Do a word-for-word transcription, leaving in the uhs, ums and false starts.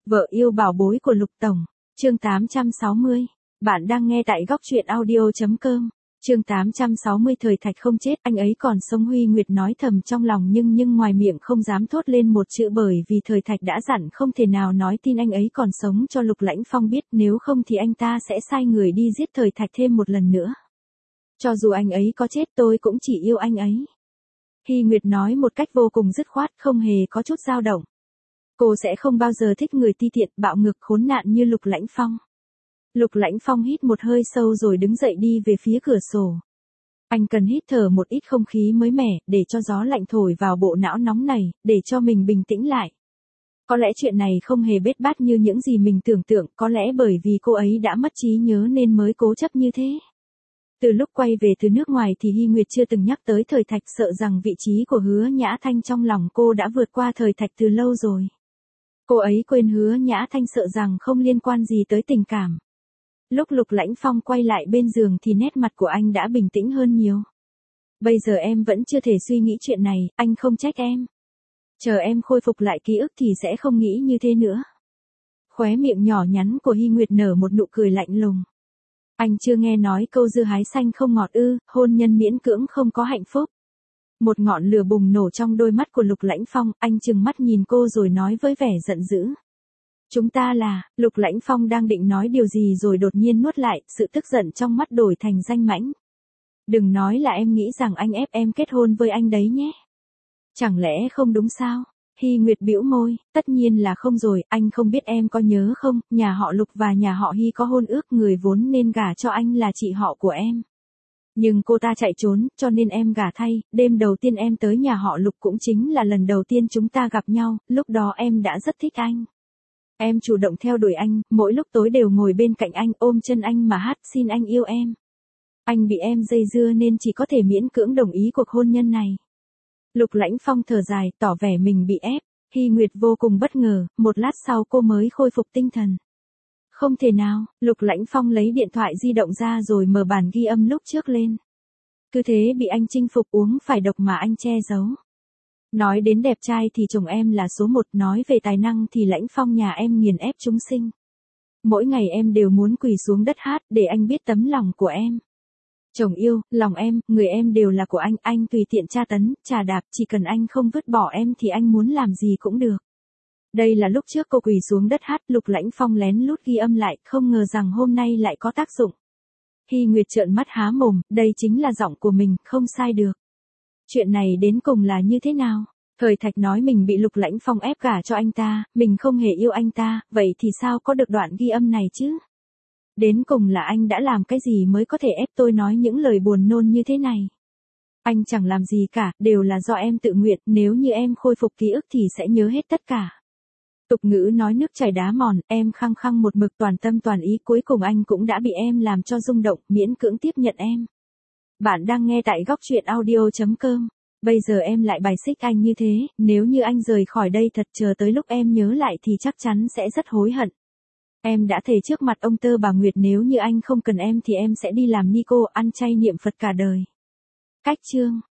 Vợ yêu bảo bối của Lục Tổng, chương tám trăm sáu mươi. Bạn đang nghe tại góc truyện audio chấm com. Chương tám trăm sáu mươi. Thời Thạch không chết, anh ấy còn sống. Huy Nguyệt nói thầm trong lòng nhưng nhưng ngoài miệng không dám thốt lên một chữ, bởi vì Thời Thạch đã dặn không thể nào nói tin anh ấy còn sống cho Lục Lãnh Phong biết, nếu không thì anh ta sẽ sai người đi giết Thời Thạch thêm một lần nữa. Cho dù anh ấy có chết tôi cũng chỉ yêu anh ấy. Huy Nguyệt nói một cách vô cùng dứt khoát, không hề có chút dao động. Cô sẽ không bao giờ thích người ti tiện, bạo ngược, khốn nạn như Lục Lãnh Phong. Lục Lãnh Phong hít một hơi sâu rồi đứng dậy đi về phía cửa sổ. Anh cần hít thở một ít không khí mới mẻ, để cho gió lạnh thổi vào bộ não nóng này, để cho mình bình tĩnh lại. Có lẽ chuyện này không hề bết bát như những gì mình tưởng tượng, có lẽ bởi vì cô ấy đã mất trí nhớ nên mới cố chấp như thế. Từ lúc quay về từ nước ngoài thì Hy Nguyệt chưa từng nhắc tới Thời Thạch, sợ rằng vị trí của Hứa Nhã Thanh trong lòng cô đã vượt qua Thời Thạch từ lâu rồi. Cô ấy quên Hứa Nhã Thanh, sợ rằng không liên quan gì tới tình cảm. Lúc Lục Lãnh Phong quay lại bên giường thì nét mặt của anh đã bình tĩnh hơn nhiều. Bây giờ em vẫn chưa thể suy nghĩ chuyện này, anh không trách em. Chờ em khôi phục lại ký ức thì sẽ không nghĩ như thế nữa. Khóe miệng nhỏ nhắn của Hy Nguyệt nở một nụ cười lạnh lùng. Anh chưa nghe nói câu dưa hái xanh không ngọt ư, hôn nhân miễn cưỡng không có hạnh phúc. Một ngọn lửa bùng nổ trong đôi mắt của Lục Lãnh Phong, anh trừng mắt nhìn cô rồi nói với vẻ giận dữ. Chúng ta là, Lục Lãnh Phong đang định nói điều gì rồi đột nhiên nuốt lại, sự tức giận trong mắt đổi thành danh mãnh. Đừng nói là em nghĩ rằng anh ép em kết hôn với anh đấy nhé. Chẳng lẽ không đúng sao? Hy Nguyệt bĩu môi, tất nhiên là không rồi, anh không biết em có nhớ không, nhà họ Lục và nhà họ Hy có hôn ước, người vốn nên gả cho anh là chị họ của em. Nhưng cô ta chạy trốn, cho nên em gả thay. Đêm đầu tiên em tới nhà họ Lục cũng chính là lần đầu tiên chúng ta gặp nhau, lúc đó em đã rất thích anh. Em chủ động theo đuổi anh, mỗi lúc tối đều ngồi bên cạnh anh, ôm chân anh mà hát xin anh yêu em. Anh bị em dây dưa nên chỉ có thể miễn cưỡng đồng ý cuộc hôn nhân này. Lục Lãnh Phong thở dài, tỏ vẻ mình bị ép. Hy Nguyệt vô cùng bất ngờ, một lát sau cô mới khôi phục tinh thần. Không thể nào, Lục Lãnh Phong lấy điện thoại di động ra rồi mở bản ghi âm lúc trước lên. Cứ thế bị anh chinh phục, uống phải độc mà anh che giấu. Nói đến đẹp trai thì chồng em là số một, nói về tài năng thì Lãnh Phong nhà em nghiền ép chúng sinh. Mỗi ngày em đều muốn quỳ xuống đất hát để anh biết tấm lòng của em. Chồng yêu, lòng em, người em đều là của anh, anh tùy tiện tra tấn, trà đạp, chỉ cần anh không vứt bỏ em thì anh muốn làm gì cũng được. Đây là lúc trước cô quỳ xuống đất hát, Lục Lãnh Phong lén lút ghi âm lại, không ngờ rằng hôm nay lại có tác dụng. Hy Nguyệt trợn mắt há mồm, đây chính là giọng của mình, không sai được. Chuyện này đến cùng là như thế nào? Thời Thạch nói mình bị Lục Lãnh Phong ép gả cho anh ta, mình không hề yêu anh ta, vậy thì sao có được đoạn ghi âm này chứ? Đến cùng là anh đã làm cái gì mới có thể ép tôi nói những lời buồn nôn như thế này? Anh chẳng làm gì cả, đều là do em tự nguyện, nếu như em khôi phục ký ức thì sẽ nhớ hết tất cả. Tục ngữ nói nước chảy đá mòn, em khăng khăng một mực toàn tâm toàn ý, cuối cùng anh cũng đã bị em làm cho rung động, miễn cưỡng tiếp nhận em. Bạn đang nghe tại góc truyện audio chấm com. Bây giờ em lại bài xích anh như thế, nếu như anh rời khỏi đây thật, chờ tới lúc em nhớ lại thì chắc chắn sẽ rất hối hận. Em đã thề trước mặt ông Tơ bà Nguyệt nếu như anh không cần em thì em sẽ đi làm ni cô, ăn chay niệm Phật cả đời. Cách chương.